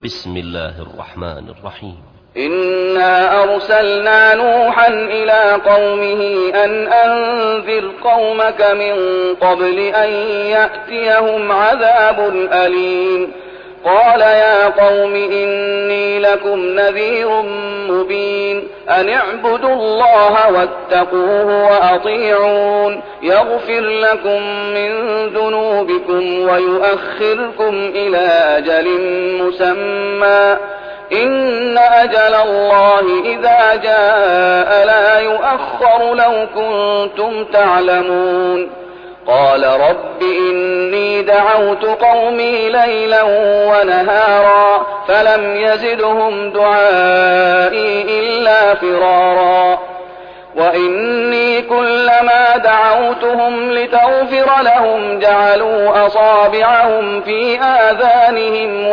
بسم الله الرحمن الرحيم. إنا أرسلنا نوحا إلى قومه أن أنذر قومك من قبل أن يأتيهم عذاب أليم. قال يا قوم إني لكم نذير مبين أن اعبدوا الله واتقوه وأطيعون يغفر لكم من ذنوبكم ويؤخركم إلى أجل مسمى إن أجل الله إذا جاء لا يؤخر لو كنتم تعلمون. قال رب إني دعوت قومي ليلا ونهارا فلم يزدهم دعائي إلا فرارا وإني كلما دعوتهم لتغفر لهم جعلوا أصابعهم في آذانهم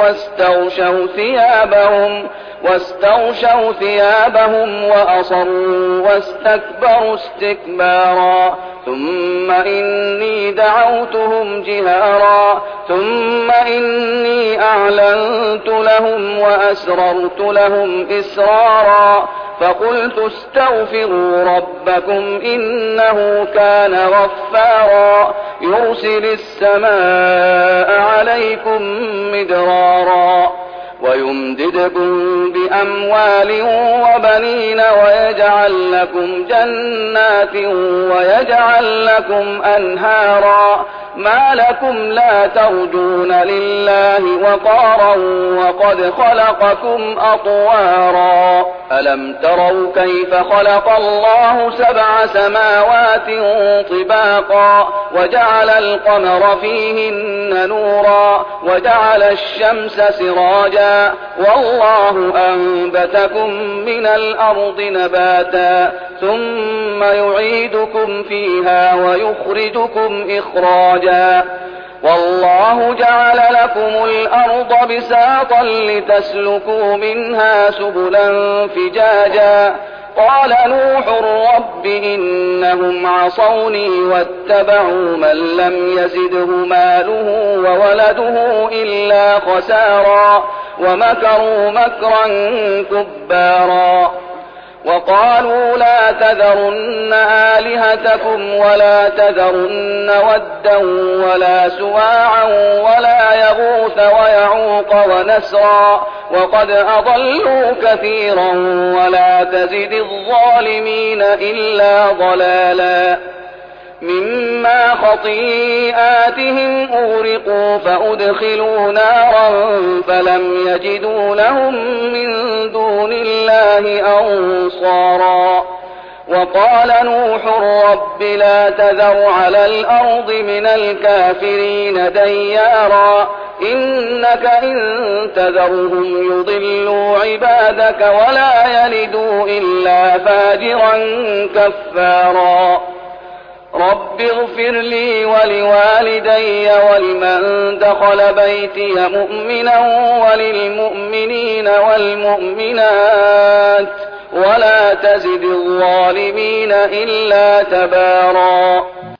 واستغشوا ثيابهم وأصروا واستكبروا استكبارا ثم إني دعوتهم جهارا ثم إني أعلنت لهم وأسررت لهم إسرارا فقلت استغفروا ربكم إنه كان غفارا يرسل السماء عليكم مدرارا ويمددكم بأموال وبنين ويجعل لكم جنات ويجعل لكم أنهارا ما لكم لا ترجون لله وقارا وقد خلقكم أطوارا ألم تروا كيف خلق الله 7 سماوات طباقا وجعل القمر فيهن نورا وجعل الشمس سراجا والله أنبتكم من الأرض نباتا ثم يعيدكم فيها ويخرجكم إخراجا والله جعل لكم الأرض بساطا لتسلكوا منها سبلا فجاجا قال نوح رب إنهم عصوني واتبعوا من لم يزده ماله وولده إلا خسارا ومكروا مكرا كبارا وقالوا لا تذرن آلهتكم ولا تذرن ودا ولا سواعا ولا يغوث ويعوق ونسرا وقد أضلوا كثيرا ولا تزد الظالمين إلا ضلالا مما خطيئاتهم أغرقوا فأدخلوا نارا فلم يجدوا لهم من دون الله أنصارا وقال نوح رب لا تذر على الأرض من الكافرين ديارا إنك إن تذرهم يضلوا عبادك ولا يلدوا إلا فاجرا كفارا رب اغفر لي ولوالدي ولمن دخل بيتي مؤمنا وللمؤمنين والمؤمنات ولا تزد الظالمين إلا تبارا.